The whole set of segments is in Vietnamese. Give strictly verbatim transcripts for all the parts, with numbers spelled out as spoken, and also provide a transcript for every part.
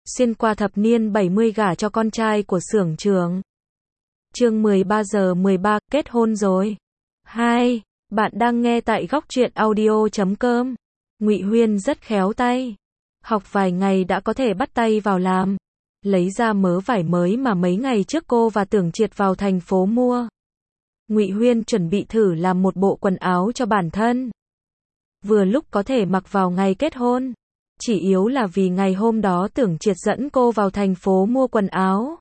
xuyên qua thập niên bảy mươi gả cho con trai của xưởng trưởng. Chương mười ba giờ mười ba, kết hôn rồi. Hai, bạn đang nghe tại góc truyện audio chấm com. Ngụy Huyên rất khéo tay. Học vài ngày đã có thể bắt tay vào làm. Lấy ra mớ vải mới mà mấy ngày trước cô và Tưởng Triệt vào thành phố mua. Ngụy Huyên chuẩn bị thử làm một bộ quần áo cho bản thân. Vừa lúc có thể mặc vào ngày kết hôn. Chỉ yếu là vì ngày hôm đó Tưởng Triệt dẫn cô vào thành phố mua quần áo.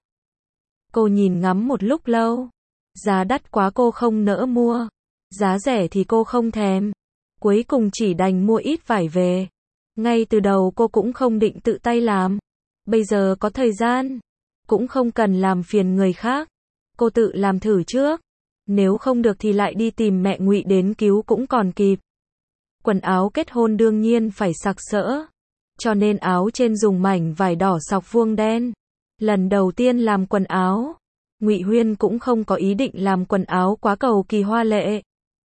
Cô nhìn ngắm một lúc lâu. Giá đắt quá cô không nỡ mua. Giá rẻ thì cô không thèm. Cuối cùng chỉ đành mua ít vải về. Ngay từ đầu cô cũng không định tự tay làm. Bây giờ có thời gian. Cũng không cần làm phiền người khác. Cô tự làm thử trước. Nếu không được thì lại đi tìm mẹ Ngụy đến cứu cũng còn kịp. Quần áo kết hôn đương nhiên phải sặc sỡ. Cho nên áo trên dùng mảnh vải đỏ sọc vuông đen. Lần đầu tiên làm quần áo, Ngụy Huyên cũng không có ý định làm quần áo quá cầu kỳ hoa lệ.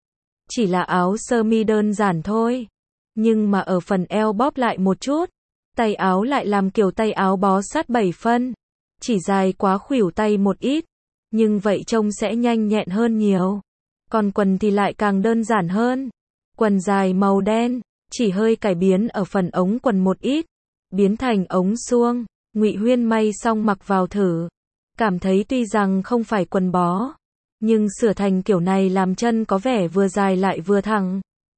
Chỉ là áo sơ mi đơn giản thôi. Nhưng mà ở phần eo bóp lại một chút. Tay áo lại làm kiểu tay áo bó sát bảy phân. Chỉ dài quá khuỷu tay một ít. Nhưng vậy trông sẽ nhanh nhẹn hơn nhiều. Còn quần thì lại càng đơn giản hơn. Quần dài màu đen, chỉ hơi cải biến ở phần ống quần một ít. Biến thành ống suông. Ngụy Huyên may xong mặc vào thử. Cảm thấy tuy rằng không phải quần bó. Nhưng sửa thành kiểu này làm chân có vẻ vừa dài lại vừa thẳng.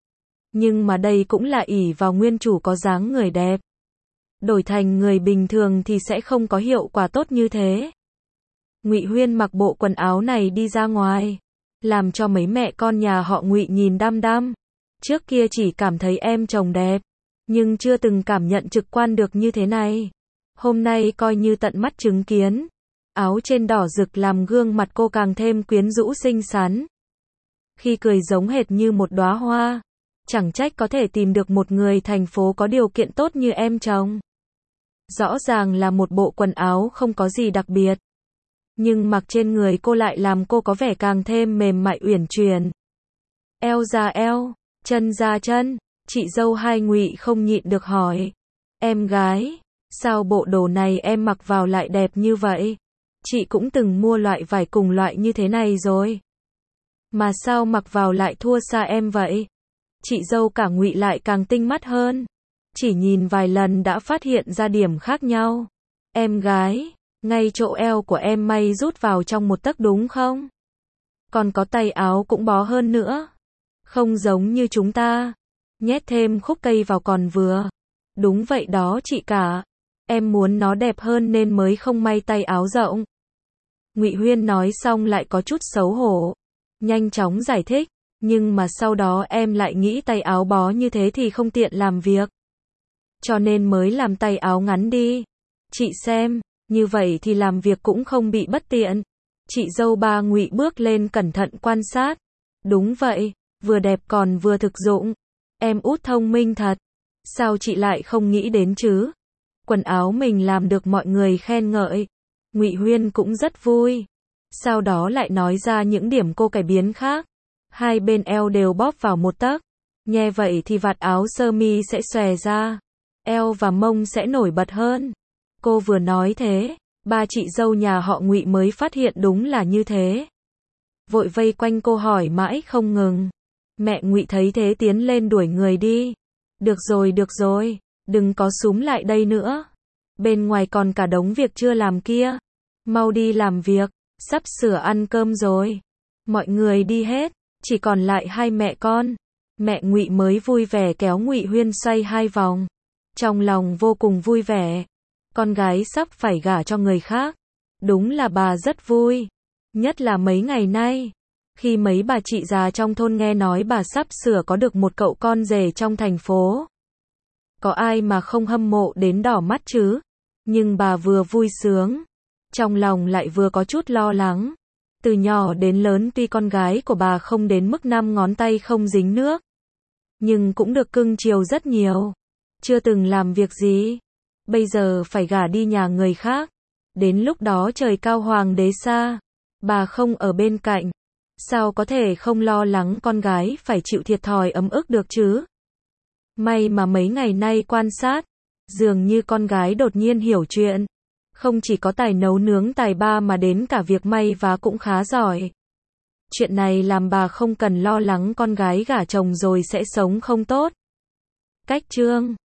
Nhưng mà đây cũng là ỷ vào nguyên chủ có dáng người đẹp. Đổi thành người bình thường thì sẽ không có hiệu quả tốt như thế. Ngụy Huyên mặc bộ quần áo này đi ra ngoài. Làm cho mấy mẹ con nhà họ Ngụy nhìn đăm đăm. Trước kia chỉ cảm thấy em chồng đẹp. Nhưng chưa từng cảm nhận trực quan được như thế này. Hôm nay coi như tận mắt chứng kiến. Áo trên đỏ rực làm gương mặt cô càng thêm quyến rũ xinh xắn. Khi cười giống hệt như một đóa hoa. Chẳng trách có thể tìm được một người thành phố có điều kiện tốt như em chồng. Rõ ràng là một bộ quần áo không có gì đặc biệt. Nhưng mặc trên người cô lại làm cô có vẻ càng thêm mềm mại uyển chuyển. Eo ra eo, chân ra chân. Chị dâu hai Ngụy không nhịn được hỏi. Em gái, sao bộ đồ này em mặc vào lại đẹp như vậy? Chị cũng từng mua loại vải cùng loại như thế này rồi. Mà sao mặc vào lại thua xa em vậy? Chị dâu cả Ngụy lại càng tinh mắt hơn. Chỉ nhìn vài lần đã phát hiện ra điểm khác nhau. Em gái, ngay chỗ eo của em may rút vào trong một tấc đúng không? Còn có tay áo cũng bó hơn nữa. Không giống như chúng ta. Nhét thêm khúc cây vào còn vừa. Đúng vậy đó chị cả. Em muốn nó đẹp hơn nên mới không may tay áo rộng. Ngụy Huyên nói xong lại có chút xấu hổ. Nhanh chóng giải thích. Nhưng mà sau đó em lại nghĩ tay áo bó như thế thì không tiện làm việc. Cho nên mới làm tay áo ngắn đi. Chị xem, như vậy thì làm việc cũng không bị bất tiện. Chị dâu ba Ngụy bước lên cẩn thận quan sát. Đúng vậy, vừa đẹp còn vừa thực dụng. Em út thông minh thật. Sao chị lại không nghĩ đến chứ? Quần áo mình làm được mọi người khen ngợi. Ngụy Huyên cũng rất vui. Sau đó lại nói ra những điểm cô cải biến khác. Hai bên eo đều bóp vào một tấc. Nghe vậy thì vạt áo sơ mi sẽ xòe ra. Eo và mông sẽ nổi bật hơn. Cô vừa nói thế, ba chị dâu nhà họ Ngụy mới phát hiện đúng là như thế. Vội vây quanh cô hỏi mãi không ngừng. Mẹ Ngụy thấy thế tiến lên đuổi người đi. Được rồi được rồi, đừng có xúm lại đây nữa. Bên ngoài còn cả đống việc chưa làm kia. Mau đi làm việc, sắp sửa ăn cơm rồi. Mọi người đi hết, chỉ còn lại hai mẹ con. Mẹ Ngụy mới vui vẻ kéo Ngụy Huyên xoay hai vòng. Trong lòng vô cùng vui vẻ. Con gái sắp phải gả cho người khác. Đúng là bà rất vui. Nhất là mấy ngày nay. Khi mấy bà chị già trong thôn nghe nói bà sắp sửa có được một cậu con rể trong thành phố. Có ai mà không hâm mộ đến đỏ mắt chứ? Nhưng bà vừa vui sướng. Trong lòng lại vừa có chút lo lắng. Từ nhỏ đến lớn tuy con gái của bà không đến mức năm ngón tay không dính nước. Nhưng cũng được cưng chiều rất nhiều. Chưa từng làm việc gì. Bây giờ phải gả đi nhà người khác. Đến lúc đó trời cao hoàng đế xa. Bà không ở bên cạnh. Sao có thể không lo lắng con gái phải chịu thiệt thòi ấm ức được chứ? May mà mấy ngày nay quan sát. Dường như con gái đột nhiên hiểu chuyện. Không chỉ có tài nấu nướng tài ba mà đến cả việc may vá cũng khá giỏi. Chuyện này làm bà không cần lo lắng con gái gả chồng rồi sẽ sống không tốt. Cách chương